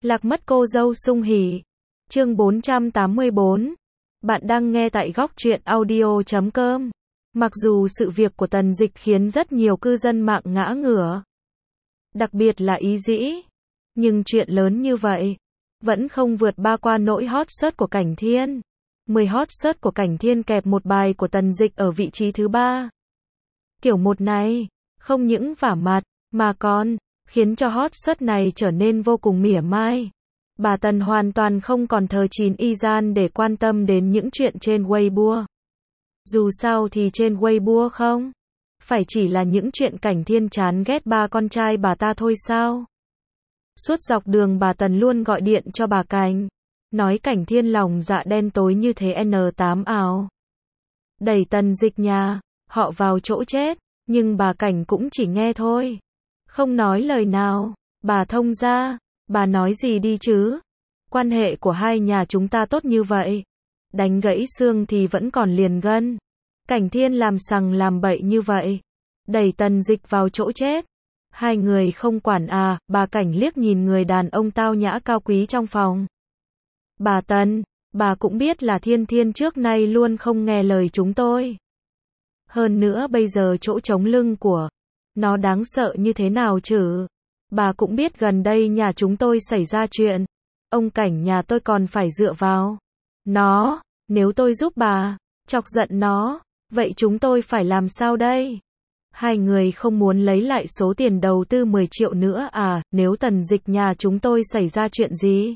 Lạc mất cô dâu sung hỉ. Chương 484. Bạn đang nghe tại góc truyện audio.com. Mặc dù sự việc của Tần Dịch khiến rất nhiều cư dân mạng ngã ngửa, đặc biệt là Ý Dĩ, nhưng chuyện lớn như vậy vẫn không vượt qua nỗi hot search của Cảnh Thiên. 10 hot search của Cảnh Thiên kẹp một bài của Tần Dịch ở vị trí thứ 3. Kiểu một này, không những vả mặt, mà còn khiến cho hot search này trở nên vô cùng mỉa mai. Bà Tần hoàn toàn không còn thờ Chín y gian để quan tâm đến những chuyện trên Weibo. Dù sao thì trên Weibo không phải chỉ là những chuyện Cảnh Thiên chán ghét ba con trai bà ta thôi sao? Suốt dọc đường bà Tần luôn gọi điện cho bà Cảnh, nói Cảnh Thiên lòng dạ đen tối như thế N8 ảo, đẩy Tần Dịch nhà họ vào chỗ chết, nhưng bà Cảnh cũng chỉ nghe thôi, không nói lời nào. Bà thông gia, bà nói gì đi chứ? Quan hệ của hai nhà chúng ta tốt như vậy, đánh gãy xương thì vẫn còn liền gân. Cảnh Thiên làm sằng làm bậy như vậy, đẩy Tần Dịch vào chỗ chết, hai người không quản à? Bà Cảnh liếc nhìn người đàn ông tao nhã cao quý trong phòng. Bà Tần, bà cũng biết là Thiên Thiên trước nay luôn không nghe lời chúng tôi. Hơn nữa bây giờ chỗ trống lưng của nó đáng sợ như thế nào chứ? Bà cũng biết gần đây nhà chúng tôi xảy ra chuyện, ông Cảnh nhà tôi còn phải dựa vào nó. Nếu tôi giúp bà chọc giận nó, vậy chúng tôi phải làm sao đây? Hai người không muốn lấy lại số tiền đầu tư 10 triệu nữa à? Nếu Tần Dịch nhà chúng tôi xảy ra chuyện gì,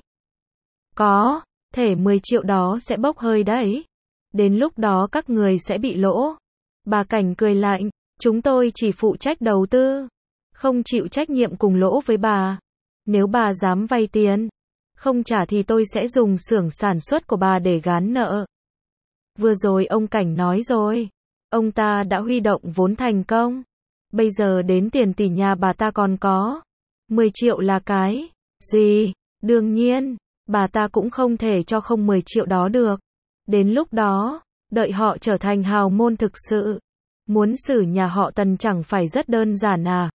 có thể 10 triệu đó sẽ bốc hơi đấy. Đến lúc đó các người sẽ bị lỗ. Bà Cảnh cười lạnh, chúng tôi chỉ phụ trách đầu tư, không chịu trách nhiệm cùng lỗ với bà. Nếu bà dám vay tiền không trả thì tôi sẽ dùng xưởng sản xuất của bà để gán nợ. Vừa rồi ông Cảnh nói rồi, ông ta đã huy động vốn thành công. Bây giờ đến tiền tỷ nhà bà ta còn có 10 triệu là cái gì? Đương nhiên, bà ta cũng không thể cho không 10 triệu đó được. Đến lúc đó, đợi họ trở thành hào môn thực sự, muốn xử nhà họ Tần chẳng phải rất đơn giản à?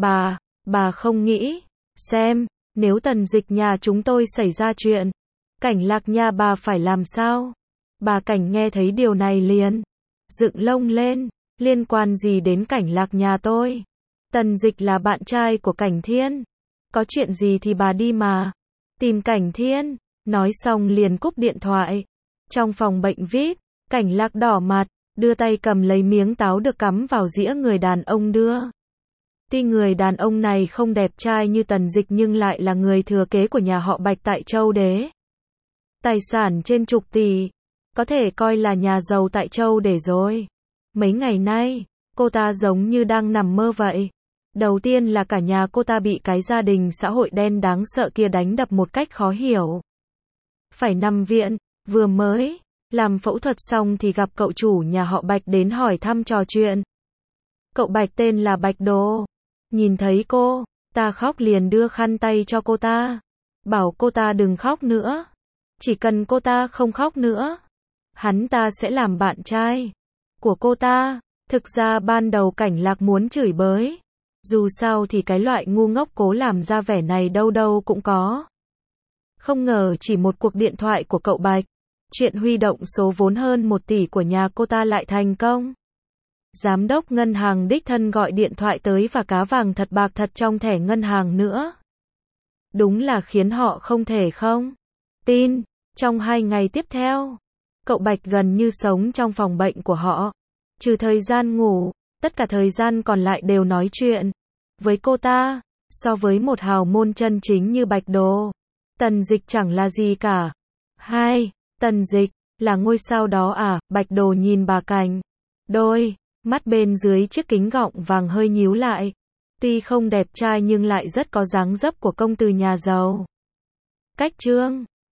Bà không nghĩ xem, nếu Tần Dịch nhà chúng tôi xảy ra chuyện, Cảnh Lạc nhà bà phải làm sao? Bà Cảnh nghe thấy điều này liền dựng lông lên, liên quan gì đến Cảnh Lạc nhà tôi? Tần Dịch là bạn trai của Cảnh Thiên, có chuyện gì thì bà đi mà tìm Cảnh Thiên. Nói xong liền cúp điện thoại. Trong phòng bệnh VIP, Cảnh Lạc đỏ mặt, đưa tay cầm lấy miếng táo được cắm vào dĩa người đàn ông đưa. Tuy người đàn ông này không đẹp trai như Tần Dịch nhưng lại là người thừa kế của nhà họ Bạch tại Châu Đế. Tài sản trên chục tỷ, có thể coi là nhà giàu tại Châu Đế rồi. Mấy ngày nay, cô ta giống như đang nằm mơ vậy. Đầu tiên là cả nhà cô ta bị cái gia đình xã hội đen đáng sợ kia đánh đập một cách khó hiểu, phải nằm viện. Vừa mới làm phẫu thuật xong thì gặp cậu chủ nhà họ Bạch đến hỏi thăm trò chuyện. Cậu Bạch tên là Bạch Đồ. Nhìn thấy cô ta khóc liền đưa khăn tay cho cô ta, bảo cô ta đừng khóc nữa. Chỉ cần cô ta không khóc nữa, hắn ta sẽ làm bạn trai của cô ta. Thực ra ban đầu Cảnh Lạc muốn chửi bới, dù sao thì cái loại ngu ngốc cố làm ra vẻ này đâu đâu cũng có. Không ngờ chỉ một cuộc điện thoại của cậu Bạch, chuyện huy động số vốn hơn 1 tỷ của nhà cô ta lại thành công. Giám đốc ngân hàng đích thân gọi điện thoại tới và cá vàng thật bạc thật trong thẻ ngân hàng nữa. Đúng là khiến họ không thể không tin. Trong 2 ngày tiếp theo, cậu Bạch gần như sống trong phòng bệnh của họ. Trừ thời gian ngủ, tất cả thời gian còn lại đều nói chuyện với cô ta. So với một hào môn chân chính như Bạch Đồ, Tần Dịch chẳng là gì cả. Tần Dịch là ngôi sao đó à? Bạch Đồ nhìn bà Cảnh, đôi mắt bên dưới chiếc kính gọng vàng hơi nhíu lại. Tuy không đẹp trai nhưng lại rất có dáng dấp của công tử nhà giàu. Cách trương